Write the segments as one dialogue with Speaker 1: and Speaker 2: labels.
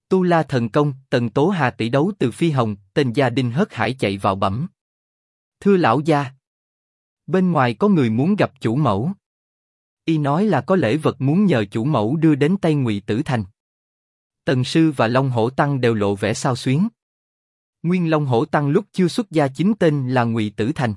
Speaker 1: Tu La Thần Công, Tần Tố Hà tỷ đấu từ Phi Hồng, tên gia đình hớt hải chạy vào bẩm. Thưa lão gia, bên ngoài có người muốn gặp chủ mẫu. Y nói là có lễ vật muốn nhờ chủ mẫu đưa đến tay Ngụy Tử Thành. Tần sư và Long Hổ Tăng đều lộ vẻ xao xuyến. Nguyên Long Hổ Tăng lúc chưa xuất gia chính tên là Ngụy Tử Thành.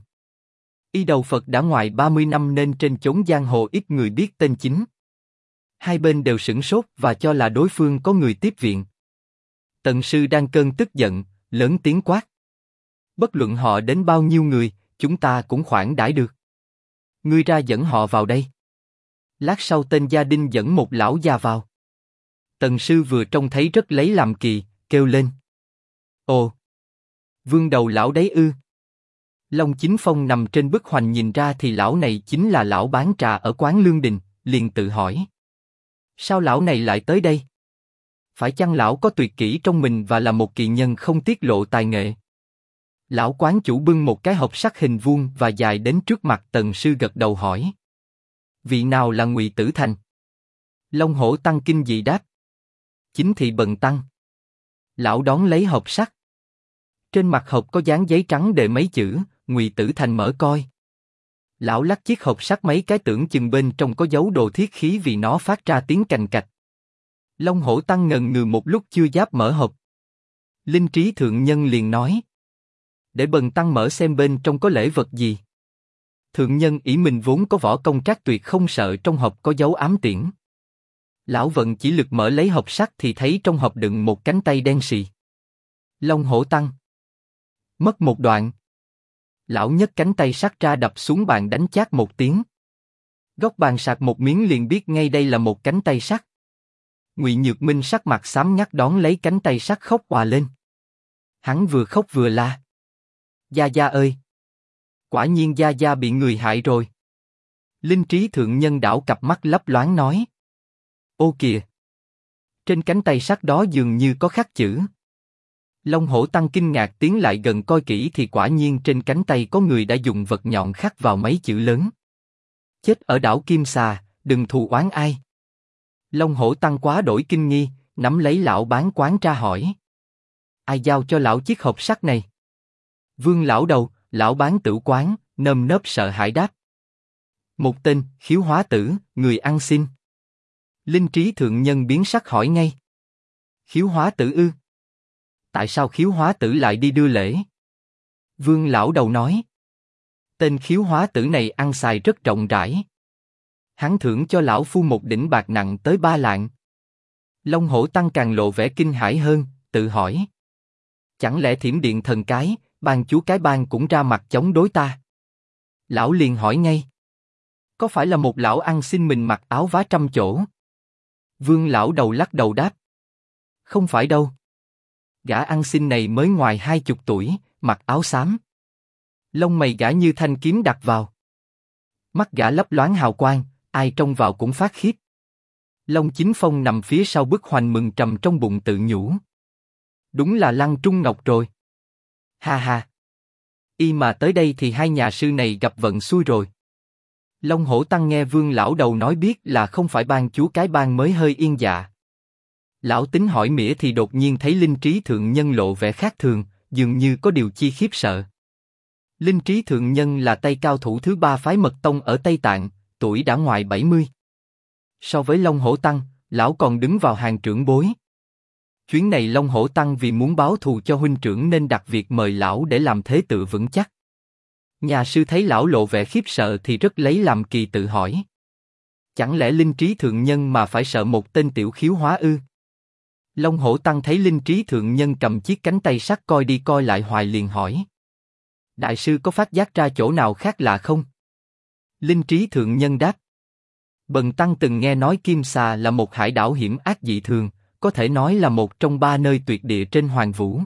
Speaker 1: Y đầu Phật đã ngoài 30 năm nên trên chốn giang hồ ít người biết tên chính. Hai bên đều sửng sốt và cho là đối phương có người tiếp viện. Tần sư đang cơn tức giận, lớn tiếng quát. Bất luận họ đến bao nhiêu người, chúng ta cũng khoản đãi được. Ngươi ra dẫn họ vào đây. Lát sau tên gia đình dẫn một lão già vào. Tần sư vừa trông thấy rất lấy làm kỳ, kêu lên. Ồ! Vương đầu lão đấy ư? Long Chính Phong nằm trên bức hoành nhìn ra thì lão này chính là lão bán trà ở quán Lương Đình, liền tự hỏi. Sao lão này lại tới đây? Phải chăng lão có tuyệt kỹ trong mình và là một kỳ nhân không tiết lộ tài nghệ? Lão quán chủ bưng một cái hộp sắt hình vuông và dài đến trước mặt Tần sư gật đầu hỏi. Vị nào là Ngụy Tử Thành? Long Hổ Tăng kinh dị đáp. Chính thị Bần Tăng. Lão đón lấy hộp sắt. Trên mặt hộp có dán giấy trắng đề mấy chữ, Ngụy Tử Thành mở coi. Lão lắc chiếc hộp sắt mấy cái tưởng chừng bên trong có dấu đồ thiết khí vì nó phát ra tiếng cành cạch. Long Hổ Tăng ngần ngừ một lúc chưa dám mở hộp. Linh Trí Thượng Nhân liền nói. Để Bần Tăng mở xem bên trong có lễ vật gì. Thượng Nhân ỷ mình vốn có võ công trác tuyệt không sợ trong hộp có dấu ám tiễn. Lão vận chỉ lực mở lấy hộp sắt thì thấy trong hộp đựng một cánh tay đen sì. Long Hổ Tăng. Mất một đoạn. Lão nhấc cánh tay sắt ra đập xuống bàn đánh chát một tiếng. Góc bàn sạc một miếng liền biết ngay đây là một cánh tay sắt. Ngụy Nhược Minh sắc mặt xám ngắt đón lấy cánh tay sắt khóc òa lên. Hắn vừa khóc vừa la. Gia Gia ơi! Quả nhiên Gia Gia bị người hại rồi. Linh Trí Thượng Nhân đảo cặp mắt lấp loáng nói. Ô kìa! Trên cánh tay sắt đó dường như có khắc chữ. Long Hổ Tăng kinh ngạc tiến lại gần coi kỹ thì quả nhiên trên cánh tay có người đã dùng vật nhọn khắc vào mấy chữ lớn. Chết ở đảo Kim Xà, đừng thù oán ai. Long Hổ Tăng quá đổi kinh nghi, nắm lấy lão bán quán tra hỏi. Ai giao cho lão chiếc hộp sắt này? Vương lão đầu, lão bán tử quán, nơm nớp sợ hãi đáp. Một tên, Khiếu Hóa Tử, người ăn xin. Linh Trí Thượng Nhân biến sắc hỏi ngay. Khiếu Hóa Tử ư? Tại sao Khiếu Hóa Tử lại đi đưa lễ? Vương lão đầu nói. Tên Khiếu Hóa Tử này ăn xài rất rộng rãi. Hắn thưởng cho lão phu một đỉnh bạc nặng tới 3 lạng. Long Hổ Tăng càng lộ vẻ kinh hãi hơn, tự hỏi. Chẳng lẽ Thiểm Điện Thần Cái, ban chúa cái bang cũng ra mặt chống đối ta? Lão liền hỏi ngay. Có phải là một lão ăn xin mình mặc áo vá trăm chỗ? Vương lão đầu lắc đầu đáp. Không phải đâu. Gã ăn xin này mới ngoài 20 tuổi, mặc áo xám. Lông mày gã như thanh kiếm đặt vào. Mắt gã lấp loáng hào quang, ai trông vào cũng phát khiếp. Long Chính Phong nằm phía sau bức hoành mừng trầm trong bụng tự nhủ. Đúng là Lăng Trung Ngọc rồi. Ha ha. Y mà tới đây thì hai nhà sư này gặp vận xui rồi. Long Hổ Tăng nghe Vương lão đầu nói biết là không phải ban chúa cái bang mới hơi yên dạ. Lão tính hỏi mỉa thì đột nhiên thấy Linh Trí Thượng Nhân lộ vẻ khác thường, dường như có điều chi khiếp sợ. Linh Trí Thượng Nhân là tay cao thủ thứ 3 phái Mật Tông ở Tây Tạng, tuổi đã ngoài 70. So với Long Hổ Tăng, lão còn đứng vào hàng trưởng bối. Chuyến này Long Hổ Tăng vì muốn báo thù cho huynh trưởng nên đặt việc mời lão để làm thế tự vững chắc. Nhà sư thấy lão lộ vẻ khiếp sợ thì rất lấy làm kỳ tự hỏi. Chẳng lẽ Linh Trí Thượng Nhân mà phải sợ một tên tiểu khiếu hóa ư? Long Hổ Tăng thấy Linh Trí Thượng Nhân cầm chiếc cánh tay sắt coi đi coi lại hoài liền hỏi. Đại sư có phát giác ra chỗ nào khác lạ không? Linh Trí Thượng Nhân đáp. Bần Tăng từng nghe nói Kim Xà là một hải đảo hiểm ác dị thường, có thể nói là một trong 3 nơi tuyệt địa trên Hoàng Vũ.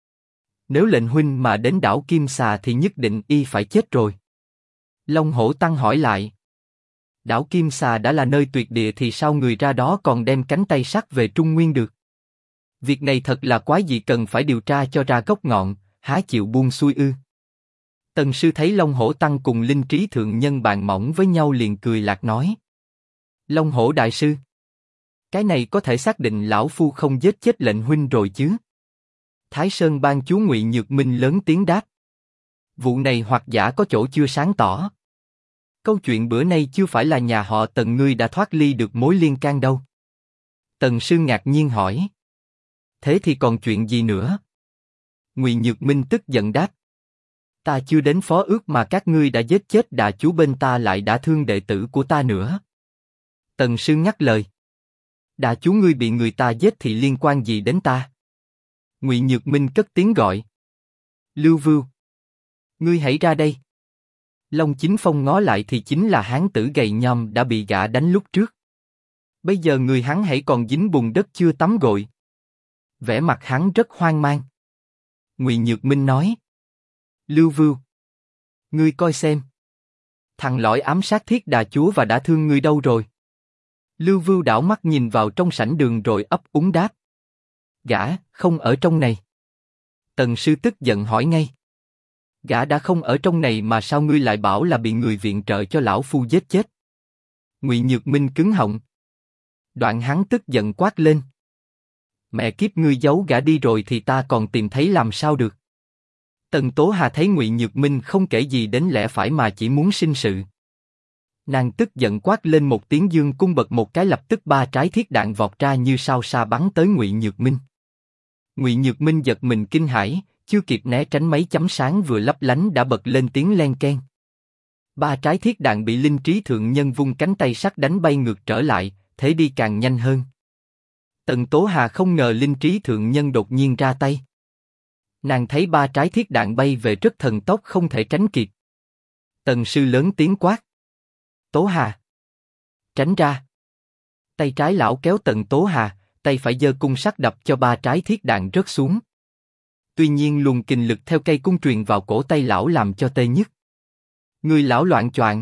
Speaker 1: Nếu lệnh huynh mà đến đảo Kim Xà thì nhất định y phải chết rồi. Long Hổ Tăng hỏi lại. Đảo Kim Xà đã là nơi tuyệt địa thì sao người ra đó còn đem cánh tay sắt về Trung Nguyên được? Việc này thật là quái dị, cần phải điều tra cho ra gốc ngọn, há chịu buông xuôi ư? Tần sư thấy Long Hổ Tăng cùng Linh Trí Thượng Nhân bàn mỏng với nhau liền cười lạc nói. Long Hổ đại sư, Cái này có thể xác định lão phu không giết chết lệnh huynh rồi chứ? Thái Sơn Ban Chúa Ngụy Nhược Minh lớn tiếng đáp. Vụ này hoặc giả có chỗ chưa sáng tỏ. Câu chuyện bữa nay chưa phải là nhà họ Tần ngươi đã thoát ly được mối liên can đâu. Tần sư ngạc nhiên hỏi. Thế thì còn chuyện gì nữa? Ngụy Nhược Minh tức giận đáp. Ta chưa đến phó ước mà các ngươi đã giết chết đà chú bên ta lại đã thương đệ tử của ta nữa. Tần sư ngắt lời. Đà chú ngươi bị người ta giết thì liên quan gì đến ta? Ngụy Nhược Minh cất tiếng gọi. Lưu Vưu, ngươi hãy ra đây. Long Chính Phong ngó lại thì chính là hán tử gầy nhom đã bị gã đánh lúc trước. Bây giờ người hắn hãy còn dính bùn đất chưa tắm gội. Vẻ mặt hắn rất hoang mang. Ngụy Nhược Minh nói. Lưu Vưu, ngươi coi xem. Thằng lõi ám sát thiết đà chúa và đã thương ngươi đâu rồi? Lưu Vưu đảo mắt nhìn vào trong sảnh đường rồi ấp úng đáp. Gã không ở trong này. Tần sư tức giận hỏi ngay. Gã đã không ở trong này mà sao ngươi lại bảo là bị người viện trợ cho lão phu giết chết? Ngụy Nhược Minh cứng họng. Đoạn hắn tức giận quát lên. Mẹ kiếp, ngươi giấu gã đi rồi thì ta còn tìm thấy làm sao được? Tần Tố Hà thấy Ngụy Nhược Minh không kể gì đến lẽ phải mà chỉ muốn sinh sự. Nàng tức giận quát lên một tiếng, dương cung bật một cái, lập tức 3 trái thiết đạn vọt ra như sao xa bắn tới Ngụy Nhược Minh. Ngụy Nhược Minh giật mình kinh hãi, chưa kịp né tránh, mấy chấm sáng vừa lấp lánh đã bật lên tiếng len keng. 3 trái thiết đạn bị Linh Trí Thượng Nhân vung cánh tay sắt đánh bay ngược trở lại, thế đi càng nhanh hơn. Tần Tố Hà không ngờ Linh Trí Thượng Nhân đột nhiên ra tay. Nàng thấy 3 trái thiết đạn bay về rất thần tốc, không thể tránh kịp. Tần sư lớn tiếng quát. Tố Hà, tránh ra. Tay trái lão kéo Tần Tố Hà, tay phải giơ cung sắt đập cho 3 trái thiết đạn rớt xuống. Tuy nhiên luồng kình lực theo cây cung truyền vào cổ tay lão làm cho tê nhức. Người lão loạn choạng.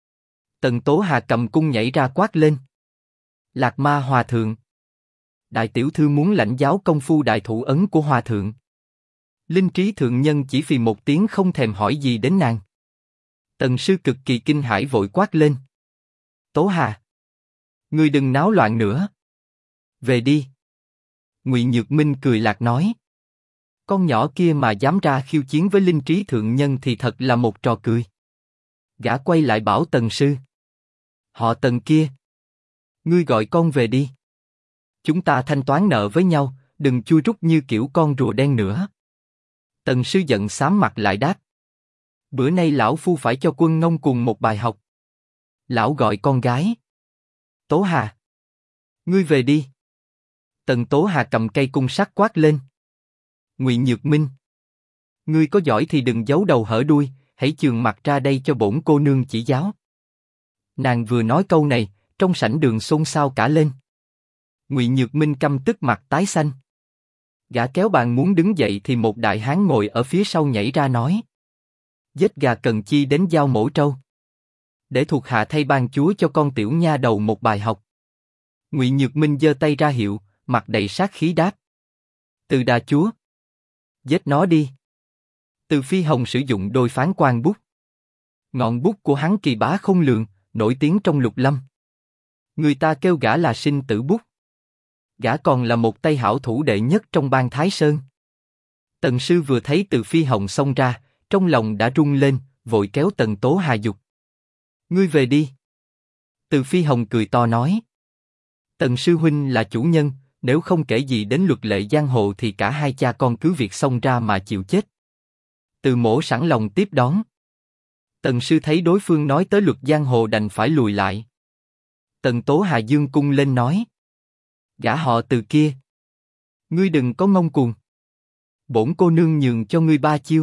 Speaker 1: Tần Tố Hà cầm cung nhảy ra quát lên. Lạc Ma Hòa Thượng. Đại tiểu thư muốn lãnh giáo công phu đại thủ ấn của Hòa Thượng. Linh Trí Thượng Nhân chỉ phì một tiếng không thèm hỏi gì đến nàng. Tần sư cực kỳ kinh hãi vội quát lên. Tố Hà, ngươi đừng náo loạn nữa. Về đi. Ngụy Nhược Minh cười lạc nói. Con nhỏ kia mà dám ra khiêu chiến với Linh Trí Thượng Nhân thì thật là một trò cười. Gã quay lại bảo Tần sư. Họ Tần kia, ngươi gọi con về đi. Chúng ta thanh toán nợ với nhau, đừng chui rút như kiểu con rùa đen nữa. Tần sư giận xám mặt lại đáp. Bữa nay lão phu phải cho Quân ngông cùng một bài học. Lão gọi con gái. Tố Hà, ngươi về đi. Tần Tố Hà cầm cây cung sắt quát lên. Ngụy Nhược Minh, ngươi có giỏi thì đừng giấu đầu hở đuôi, hãy chườm mặt ra đây cho bổn cô nương chỉ giáo. Nàng vừa nói câu này, trong sảnh đường xôn xao cả lên. Ngụy Nhược Minh căm tức mặt tái xanh. Gã kéo bàn muốn đứng dậy thì một đại hán ngồi ở phía sau nhảy ra nói. Giết gà cần chi đến dao mổ trâu. Để thuộc hạ thay ban chúa cho con tiểu nha đầu một bài học. Ngụy Nhược Minh giơ tay ra hiệu, mặt đầy sát khí đáp. Từ đà chúa. Giết nó đi. Từ Phi Hồng sử dụng đôi phán quan bút. Ngọn bút của hắn kỳ bá không lường, nổi tiếng trong lục lâm. Người ta kêu gã là sinh tử bút. Gã còn là một tay hảo thủ đệ nhất trong bang Thái Sơn. Tần sư vừa thấy Từ Phi Hồng xông ra, trong lòng đã rung lên, vội kéo Tần Tố Hà dục. Ngươi về đi. Từ Phi Hồng cười to nói. Tần sư huynh là chủ nhân, nếu không kể gì đến luật lệ giang hồ thì cả hai cha con cứ việc xông ra mà chịu chết. Từ mổ sẵn lòng tiếp đón. Tần sư thấy đối phương nói tới luật giang hồ đành phải lùi lại. Tần Tố Hà dương cung lên nói. Gã họ Từ kia, ngươi đừng có ngông cuồng. Bổn cô nương nhường cho ngươi 3 chiêu.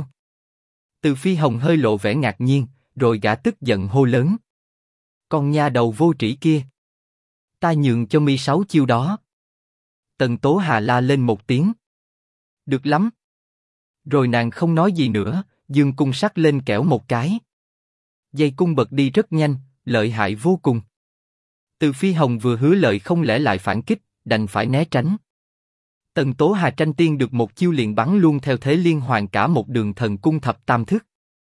Speaker 1: Từ Phi Hồng hơi lộ vẻ ngạc nhiên, rồi gã tức giận hô lớn. Con nha đầu vô trĩ kia, ta nhường cho mi 6 chiêu đó. Tần Tố Hà la lên một tiếng. Được lắm. Rồi nàng không nói gì nữa, dương cung sắt lên kẽo một cái. Dây cung bật đi rất nhanh, lợi hại vô cùng. Từ Phi Hồng vừa hứa lời không lẽ lại phản kích, đành phải né tránh. Tần Tố Hà tranh tiên được một chiêu liền bắn luôn theo thế liên hoàn cả một đường thần cung thập tam thức.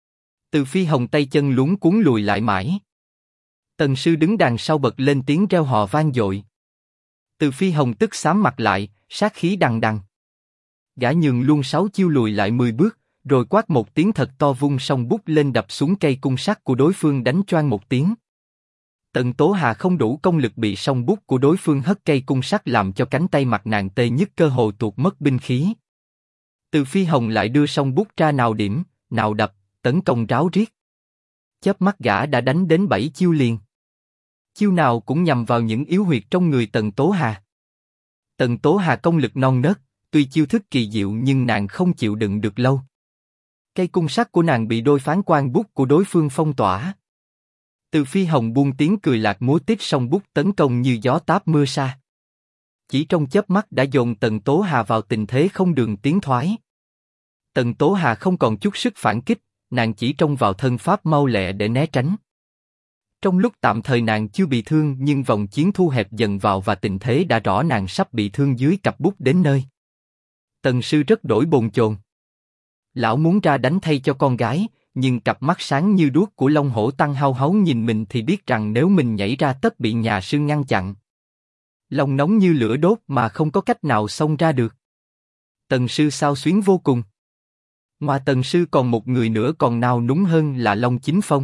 Speaker 1: Từ Phi Hồng tay chân luống cuống lùi lại mãi. Tần sư đứng đằng sau bật lên tiếng reo hò vang dội. Từ Phi Hồng tức xám mặt lại, sát khí đằng đằng. Gã nhường luôn 6 chiêu lùi lại 10 bước, rồi quát một tiếng thật to vung song bút lên đập xuống cây cung sắt của đối phương đánh choang một tiếng. Tần Tố Hà không đủ công lực bị song bút của đối phương hất cây cung sắt làm cho cánh tay mặt nàng tê nhức cơ hồ tuột mất binh khí. Từ Phi Hồng lại đưa song bút ra nào điểm, nào đập, tấn công ráo riết. Chớp mắt gã đã đánh đến 7 chiêu liền. Chiêu nào cũng nhằm vào những yếu huyệt trong người Tần Tố Hà. Tần Tố Hà công lực non nớt, tuy chiêu thức kỳ diệu nhưng nàng không chịu đựng được lâu. Cây cung sắt của nàng bị đôi phán quan bút của đối phương phong tỏa. Từ Phi Hồng buông tiếng cười lạc múa tít song bút tấn công như gió táp mưa sa. Chỉ trong chớp mắt đã dồn Tần Tố Hà vào tình thế không đường tiến thoái. Tần Tố Hà không còn chút sức phản kích, nàng chỉ trông vào thân pháp mau lẹ để né tránh. Trong lúc tạm thời nàng chưa bị thương nhưng vòng chiến thu hẹp dần vào và tình thế đã rõ nàng sắp bị thương dưới cặp bút đến nơi. Tần sư rất đổi bồn chồn. Lão muốn ra đánh thay cho con gái, nhưng cặp mắt sáng như đuốc của Long Hổ Tăng hao háu nhìn mình thì biết rằng nếu mình nhảy ra tất bị nhà sư ngăn chặn. Lòng nóng như lửa đốt mà không có cách nào xông ra được. Tần sư xao xuyến vô cùng. Ngoài Tần sư còn một người nữa còn nao núng hơn là Long Chính Phong.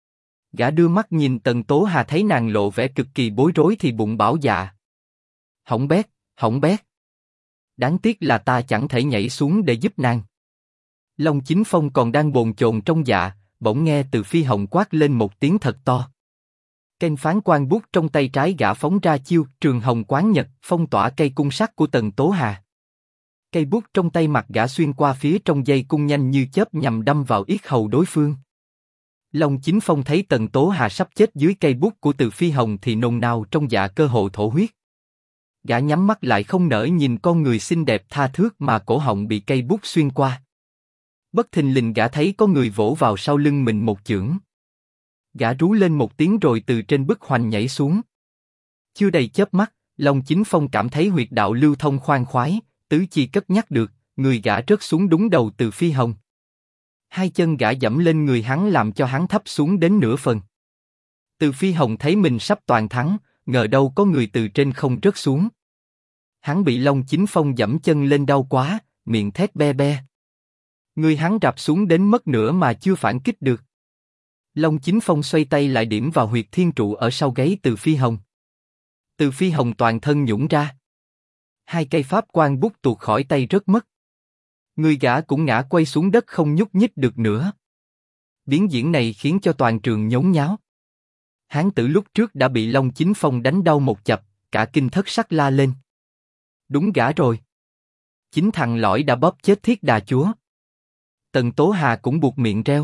Speaker 1: Gã đưa mắt nhìn Tần Tố Hà thấy nàng lộ vẻ cực kỳ bối rối thì bụng bảo dạ. Hỏng bét, hỏng bét. Đáng tiếc là ta chẳng thể nhảy xuống để giúp nàng. Long Chính Phong còn đang bồn chồn trong dạ, bỗng nghe Từ Phi Hồng quát lên một tiếng thật to. Kênh phán quan bút trong tay trái gã phóng ra chiêu Trường Hồng Quán Nhật, phong tỏa cây cung sắt của Tần Tố Hà. Cây bút trong tay mặt gã xuyên qua phía trong dây cung nhanh như chớp nhằm đâm vào yết hầu đối phương. Long Chính Phong thấy Tần Tố Hà sắp chết dưới cây bút của Từ Phi Hồng thì nôn nao trong dạ cơ hồ thổ huyết. Gã nhắm mắt lại không nỡ nhìn con người xinh đẹp tha thướt mà cổ họng bị cây bút xuyên qua. Bất thình lình gã thấy có người vỗ vào sau lưng mình một chưởng. Gã rú lên một tiếng rồi từ trên bức hoành nhảy xuống. Chưa đầy chớp mắt, Long Chính Phong cảm thấy huyệt đạo lưu thông khoan khoái, tứ chi cất nhắc được, người gã rớt xuống đúng đầu Từ Phi Hồng. Hai chân gã dẫm lên người hắn làm cho hắn thấp xuống đến nửa phần. Từ Phi Hồng thấy mình sắp toàn thắng, ngờ đâu có người từ trên không rớt xuống. Hắn bị Long Chính Phong dẫm chân lên đau quá, miệng thét be be. Người hắn rạp xuống đến mất nửa mà chưa phản kích được. Long Chính Phong xoay tay lại điểm vào huyệt thiên trụ ở sau gáy Từ Phi Hồng. Từ Phi Hồng toàn thân nhũn ra. Hai cây pháp quan bút tuột khỏi tay rớt mất. Người gã cũng ngã quay xuống đất không nhúc nhích được nữa. Biến diễn này khiến cho toàn trường nhốn nháo. Hán tử lúc trước đã bị Long Chính Phong đánh đau một chập, cả kinh thất sắc la lên. Đúng gã rồi. Chính thằng lõi đã bóp chết Thiết Đà Chúa. Tần Tố Hà cũng buộc miệng reo.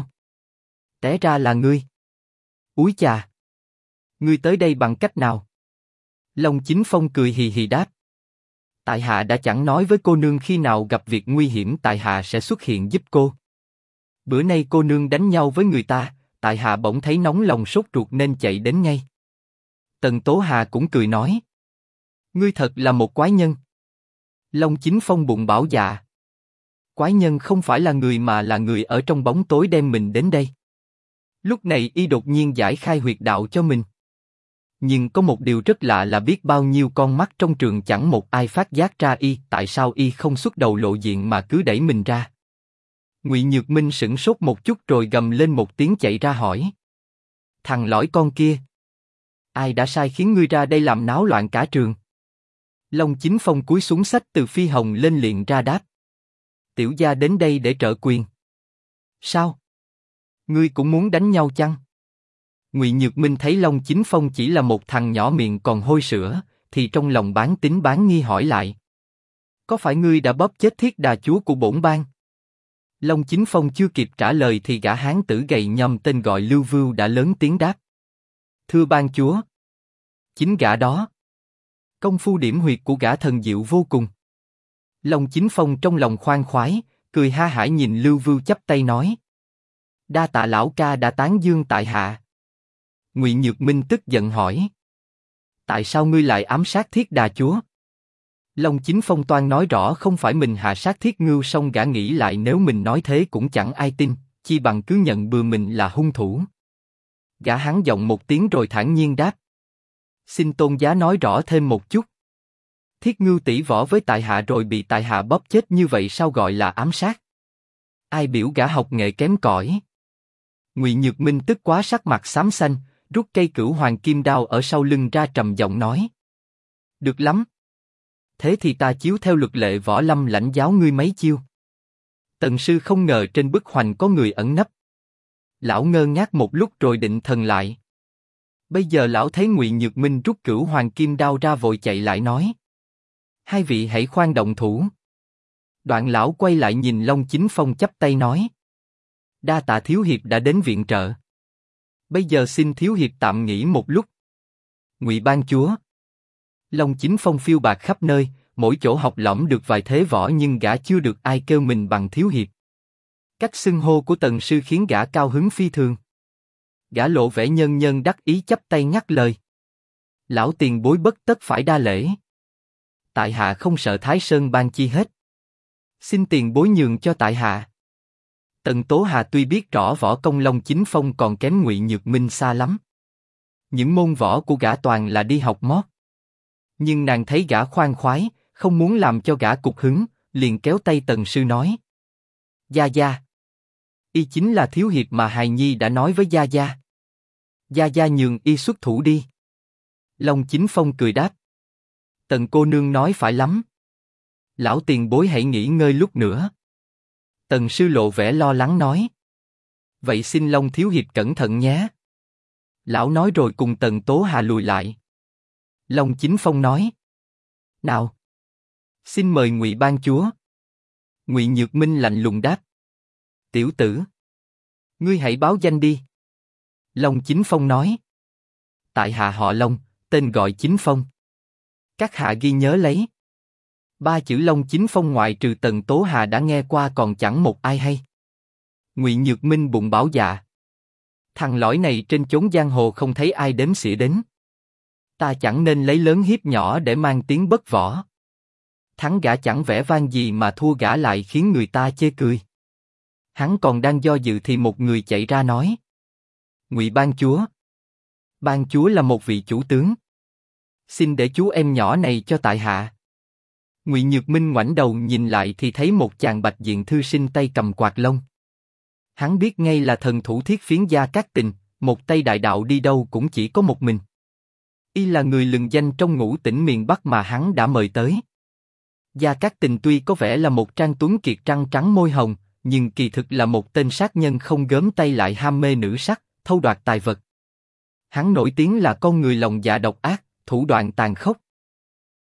Speaker 1: Té ra là ngươi. Úi chà. Ngươi tới đây bằng cách nào? Long Chính Phong cười hì hì đáp. Tại hạ đã chẳng nói với cô nương khi nào gặp việc nguy hiểm tại hạ sẽ xuất hiện giúp cô. Bữa nay cô nương đánh nhau với người ta, tại hạ bỗng thấy nóng lòng sốt ruột nên chạy đến ngay. Tần Tố Hà cũng cười nói. Ngươi thật là một quái nhân. Long Chính Phong bụng bảo dạ. Quái nhân không phải là người mà là người ở trong bóng tối đem mình đến đây. Lúc này y đột nhiên giải khai huyệt đạo cho mình. Nhưng có một điều rất lạ là biết bao nhiêu con mắt trong trường chẳng một ai phát giác ra y tại sao y không xuất đầu lộ diện mà cứ đẩy mình ra. Ngụy Nhược Minh sửng sốt một chút rồi gầm lên một tiếng chạy ra hỏi. Thằng lõi con kia. Ai đã sai khiến ngươi ra đây làm náo loạn cả trường? Long Chính Phong cúi xuống xách Từ Phi Hồng lên liền ra đáp. Tiểu gia đến đây để trợ quyền. Sao? Ngươi cũng muốn đánh nhau chăng? Ngụy Nhược Minh thấy Long Chính Phong chỉ là một thằng nhỏ miệng còn hôi sữa, thì trong lòng bán tín bán nghi hỏi lại. Có phải ngươi đã bóp chết Thiết Đà Chúa của bổn bang? Long Chính Phong chưa kịp trả lời thì gã hán tử gầy nhom tên gọi Lưu Vưu đã lớn tiếng đáp. Thưa bang chúa. Chính gã đó. Công phu điểm huyệt của gã thần diệu vô cùng. Long Chính Phong trong lòng khoan khoái, cười ha hả nhìn Lưu Vưu chắp tay nói. Đa tạ lão ca đã tán dương tại hạ. Ngụy Nhược Minh tức giận hỏi. Tại sao ngươi lại ám sát Thiết Đà Chúa? Long Chính Phong toan nói rõ không phải mình hạ sát Thiết Ngưu, song gã nghĩ lại nếu mình nói thế cũng chẳng ai tin, chi bằng cứ nhận bừa mình là hung thủ. Gã hắn giọng một tiếng rồi thản nhiên đáp. Xin tôn giá nói rõ thêm một chút. Thiết Ngưu tỷ võ với tại hạ rồi bị tại hạ bóp chết như vậy sao gọi là ám sát? Ai biểu gã học nghệ kém cỏi? Ngụy Nhược Minh tức quá sắc mặt xám xanh, rút cây Cửu Hoàng Kim Đao ở sau lưng ra trầm giọng nói. Được lắm. Thế thì ta chiếu theo luật lệ võ lâm lãnh giáo ngươi mấy chiêu. Tần sư không ngờ trên bức hoành có người ẩn nấp. Lão ngơ ngác một lúc rồi định thần lại. Bây giờ lão thấy Ngụy Nhược Minh rút Cửu Hoàng Kim Đao ra vội chạy lại nói. Hai vị hãy khoan động thủ. Đoạn lão quay lại nhìn Long Chính Phong chắp tay nói. Đa tạ thiếu hiệp đã đến viện trợ. Bây giờ xin thiếu hiệp tạm nghỉ một lúc. Ngụy ban chúa. Long Chính Phong phiêu bạt khắp nơi, mỗi chỗ học lỏm được vài thế võ nhưng gã chưa được ai kêu mình bằng thiếu hiệp. Cách xưng hô của Tần sư khiến gã cao hứng phi thường. Gã lộ vẻ nhân nhân đắc ý chắp tay ngắt lời. Lão tiền bối bất tất phải đa lễ. Tại hạ không sợ Thái Sơn ban chi hết. Xin tiền bối nhường cho tại hạ. Tần Tố Hà tuy biết rõ võ công Long Chính Phong còn kém Ngụy Nhược Minh xa lắm. Những môn võ của gã toàn là đi học mót. Nhưng nàng thấy gã khoan khoái, không muốn làm cho gã cục hứng, liền kéo tay Tần sư nói. Gia Gia. Y chính là thiếu hiệp mà hài nhi đã nói với Gia Gia. Gia Gia nhường y xuất thủ đi. Long Chính Phong cười đáp. Tần cô nương nói phải lắm. Lão tiền bối hãy nghỉ ngơi lúc nữa. Tần sư lộ vẻ lo lắng nói. Vậy xin Long thiếu hiệp cẩn thận nhé. Lão nói rồi cùng Tần Tố Hà lùi lại. Long Chính Phong nói. Nào. Xin mời Ngụy ban chúa. Ngụy Nhược Minh lạnh lùng đáp. Tiểu tử. Ngươi hãy báo danh đi. Long Chính Phong nói. Tại hạ họ Long, tên gọi Chính Phong. Các hạ ghi nhớ lấy. Ba chữ Long Chính Phong ngoại trừ Tần Tố Hà đã nghe qua còn chẳng một ai hay. Ngụy Nhược Minh bụng bảo dạ. Thằng lõi này trên chốn giang hồ không thấy ai đếm xỉa đến. Ta chẳng nên lấy lớn hiếp nhỏ để mang tiếng bất võ. Thắng gã chẳng vẻ vang gì mà thua gã lại khiến người ta chê cười. Hắn còn đang do dự thì một người chạy ra nói. Ngụy ban chúa. Ban chúa là một vị chủ tướng. Xin để chú em nhỏ này cho tại hạ. Ngụy Nhược Minh ngoảnh đầu nhìn lại thì thấy một chàng bạch diện thư sinh tay cầm quạt lông. Hắn biết ngay là thần thủ Thiết Phiến Gia Cát Tình, một tay đại đạo đi đâu cũng chỉ có một mình. Y là người lừng danh trong ngũ tỉnh miền Bắc mà hắn đã mời tới. Gia Cát Tình tuy có vẻ là một trang tuấn kiệt trăng trắng môi hồng, nhưng kỳ thực là một tên sát nhân không gớm tay lại ham mê nữ sắc, thâu đoạt tài vật. Hắn nổi tiếng là con người lòng dạ độc ác, thủ đoạn tàn khốc.